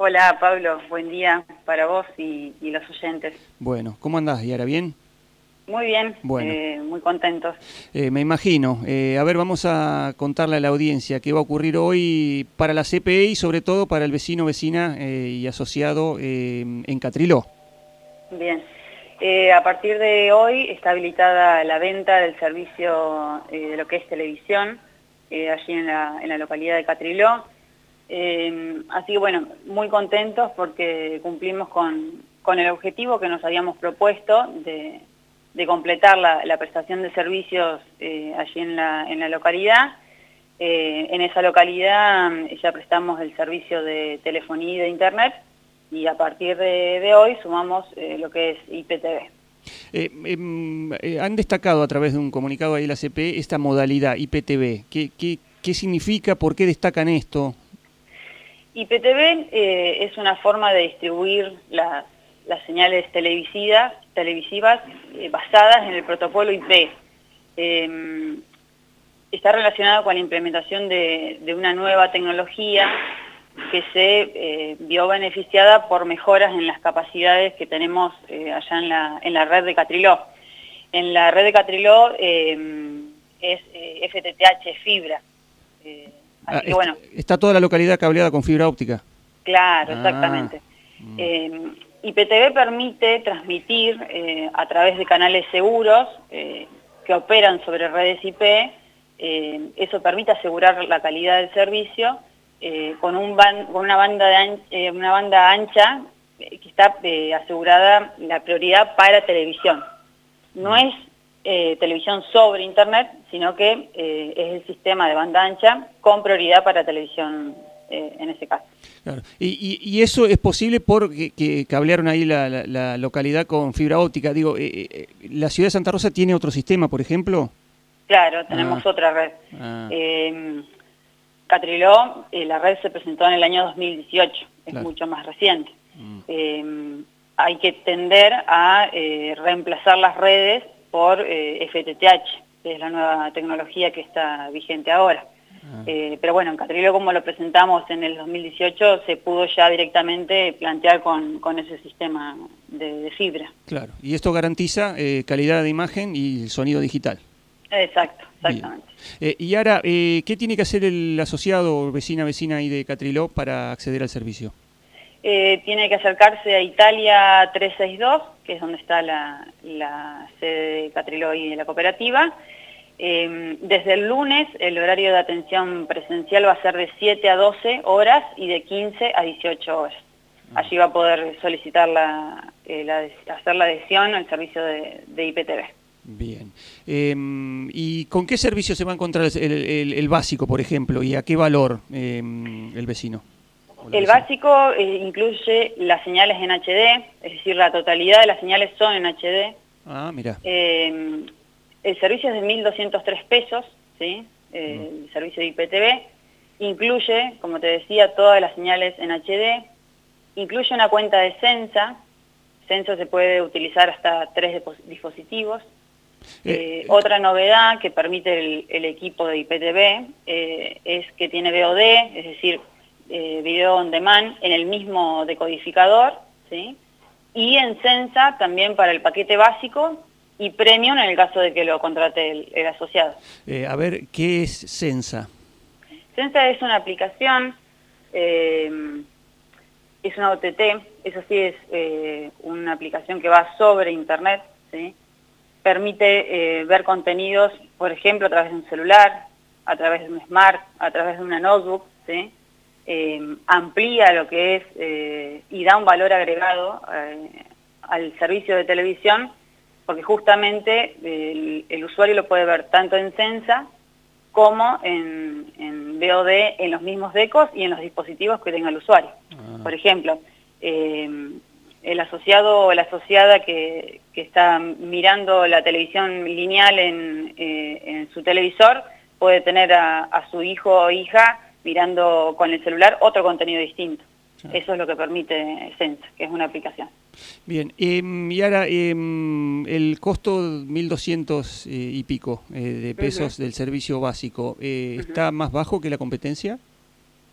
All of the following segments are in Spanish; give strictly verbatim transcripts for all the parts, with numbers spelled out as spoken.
Hola Pablo, buen día para vos y, y los oyentes. Bueno, ¿cómo andás, Yara? ¿Bien? Muy bien, Bueno, eh, muy contentos. eh, me imagino. Eh, a ver, vamos a contarle a la audiencia qué va a ocurrir hoy para la C P E y sobre todo para el vecino, vecina eh, y asociado eh, en Catriló. Bien, eh, a partir de hoy está habilitada la venta del servicio eh, de lo que es televisión, eh, allí en la, en la localidad de Catriló. Eh, así que bueno, muy contentos porque cumplimos con, con el objetivo que nos habíamos propuesto de, de completar la, la prestación de servicios eh, allí en la, en la localidad. Eh, en esa localidad eh, ya prestamos el servicio de telefonía y de internet y a partir de, de hoy sumamos eh, lo que es I P T V. Eh, eh, eh, han destacado a través de un comunicado ahí la C P E esta modalidad I P T V. ¿Qué, qué, qué significa? ¿Por qué destacan esto? I P T V eh, es una forma de distribuir las, las señales televisivas, televisivas eh, basadas en el protocolo I P. Eh, está relacionado con la implementación de, de una nueva tecnología que se eh, vio beneficiada por mejoras en las capacidades que tenemos eh, allá en la, en la red de Catriló. En la red de Catriló eh, es eh, F T T H, fibra. Eh, Ah, así que bueno. ¿Está toda la localidad cableada con fibra óptica? Claro, Ah, exactamente. mm. Eh, I P T V permite transmitir eh, a través de canales seguros eh, que operan sobre redes I P. Eh, eso permite asegurar la calidad del servicio eh, con, un ban con una, banda de an eh, una banda ancha eh, que está eh, asegurada la prioridad para televisión. No es eh, televisión sobre internet, sino que eh, es el sistema de banda ancha con prioridad para televisión eh, en ese caso. Claro. Y, y, y eso es posible porque que cablearon ahí la, la, la localidad con fibra óptica. Digo, eh, eh, ¿la ciudad de Santa Rosa tiene otro sistema, por ejemplo? Claro, tenemos Ah, otra red. ah, Eh, Catriló, eh, la red se presentó en el año dos mil dieciocho, es claro. mucho más reciente. Mm. Eh, hay que tender a eh, reemplazar las redes por eh, F T T H, que es la nueva tecnología que está vigente ahora. Ah. Eh, pero bueno, en Catriló, como lo presentamos en el dos mil dieciocho, se pudo ya directamente plantear con, con ese sistema de, de fibra. Claro, y esto garantiza eh, calidad de imagen y sonido digital. Exacto, exactamente. Eh, y ahora, eh, ¿qué tiene que hacer el asociado, vecina, vecina ahí de Catriló para acceder al servicio? Eh, tiene que acercarse a Italia trescientos sesenta y dos, que es donde está la, la sede de Catriló y de la cooperativa. Eh, desde el lunes el horario de atención presencial va a ser de siete a doce horas y de quince a dieciocho horas. Allí va a poder solicitar la, eh, la, hacer la adhesión al servicio de, de I P T V. Bien. Eh, ¿Y con qué servicio se va a encontrar el, el, el básico, por ejemplo, y a qué valor eh, el vecino? El básico eh, incluye las señales en H D, es decir, la totalidad de las señales son en H D. Ah, mira. Eh, el servicio es de mil doscientos tres pesos, ¿sí? Eh, Mm. El servicio de I P T V. Incluye, como te decía, todas las señales en H D. Incluye una cuenta de Sensa. Sensa se puede utilizar hasta tres dispositivos. Eh, Eh, otra novedad que permite el, el equipo de I P T V eh, es que tiene V O D, es decir, eh, video on demand en el mismo decodificador, ¿sí? Y en Sensa también para el paquete básico y premium en el caso de que lo contrate el, el asociado. eh, a ver, ¿qué es Sensa? Sensa es una aplicación, eh, es una O T T, eso sí es eh, una aplicación que va sobre internet, ¿sí? Permite eh, ver contenidos, por ejemplo, a través de un celular, a través de un smart, a través de una notebook, ¿sí? Eh, amplía lo que es eh, y da un valor agregado eh, al servicio de televisión, porque justamente el, el usuario lo puede ver tanto en Sensa como en, en V O D, en los mismos decos y en los dispositivos que tenga el usuario. Ah. Por ejemplo, eh, el asociado o la asociada que, que está mirando la televisión lineal en, eh, en su televisor puede tener a, a su hijo o hija mirando con el celular otro contenido distinto. Ah. Eso es lo que permite Sensa, que es una aplicación. Bien, eh, y ahora eh, el costo mil doscientos eh, y pico eh, de pesos uh-huh. del servicio básico, eh, ¿está uh-huh. más bajo que la competencia?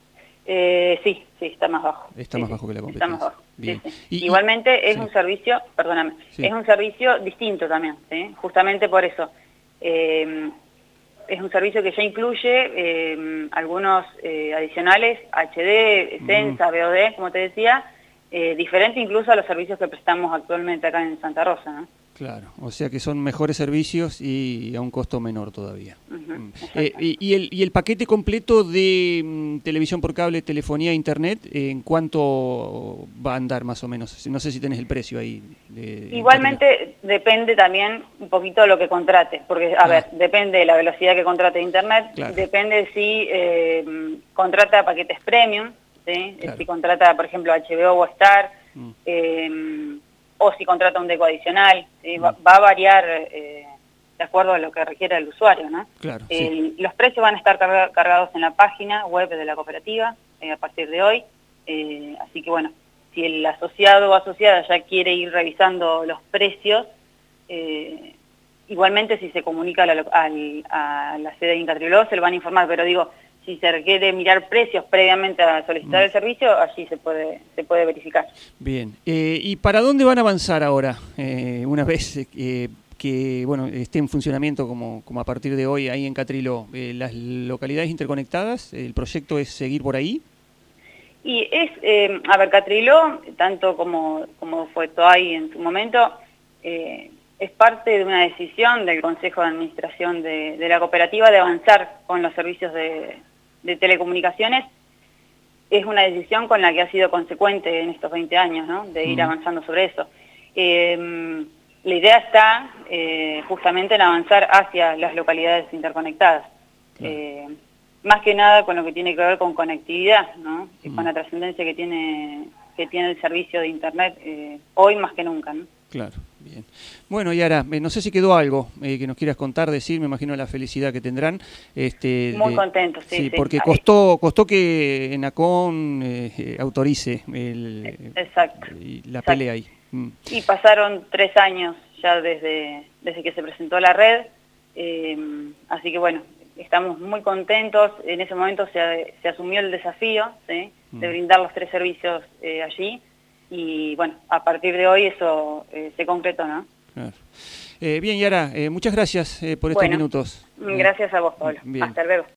Eh, sí, sí, está más bajo. Está sí, más bajo que la competencia. Está más bajo. Bien. Sí, sí. Y, Igualmente y, es sí. un servicio, perdóname, Sí. es un servicio distinto también, ¿sí? Justamente por eso. Eh, es un servicio que ya incluye eh, algunos eh, adicionales, H D, Sensa, Mm. V O D, como te decía, eh, diferente incluso a los servicios que prestamos actualmente acá en Santa Rosa, ¿no? Claro, o sea que son mejores servicios y a un costo menor todavía. Uh-huh, mm. eh, y, el, ¿Y el paquete completo de mm, televisión por cable, telefonía e internet, eh, en cuánto va a andar más o menos? No sé si tenés el precio ahí. De, Igualmente depende también un poquito de lo que contrate, porque, a ah. ver, depende de la velocidad que contrate de internet, claro. Depende si eh, contrata paquetes premium, ¿sí? Claro. Si contrata, por ejemplo, H B O o Star, mm. eh, o si contrata un deco adicional, ¿sí? mm. va, va a variar eh, de acuerdo a lo que requiera el usuario, ¿no? Claro, eh, sí. Los precios van a estar carga, cargados en la página web de la cooperativa eh, a partir de hoy, eh, así que bueno, si el asociado o asociada ya quiere ir revisando los precios, eh, igualmente si se comunica a la, a, a la sede de Incatriló se lo van a informar, pero digo, si se requiere mirar precios previamente a solicitar mm. el servicio, allí se puede se puede verificar. Bien, eh, ¿y para dónde van a avanzar ahora, eh, una vez eh, que bueno esté en funcionamiento como, como a partir de hoy ahí en Catriló? Eh, ¿Las localidades interconectadas, el proyecto es seguir por ahí? Y es, eh, a ver, Catriló, tanto como, como fue Toay en su momento, eh, es parte de una decisión del Consejo de Administración de, de la cooperativa de avanzar con los servicios de, de telecomunicaciones. Es una decisión con la que ha sido consecuente en estos veinte años, ¿no? De ir uh-huh. avanzando sobre eso. Eh, la idea está eh, justamente en avanzar hacia las localidades interconectadas. Uh-huh. eh, más que nada con lo que tiene que ver con conectividad, ¿no? Mm. Con la trascendencia que tiene que tiene el servicio de internet eh, hoy más que nunca, ¿no? Claro, bien. Bueno, Yara, eh, no sé si quedó algo eh, que nos quieras contar, decir, me imagino la felicidad que tendrán. Este, Muy de, contentos, sí, sí. sí. Porque costó costó que ENACON eh, autorice el, Exacto, eh, la exacto. pelea ahí. Mm. Y pasaron tres años ya desde, desde que se presentó la red, eh, así que bueno, estamos muy contentos. En ese momento se, se asumió el desafío, ¿sí? mm. de brindar los tres servicios eh, allí, y bueno, a partir de hoy eso eh, se concretó, ¿no? Claro. Eh, bien, Yara, eh, muchas gracias eh, por estos bueno, minutos. Gracias a vos, Pablo. Bien. Hasta luego.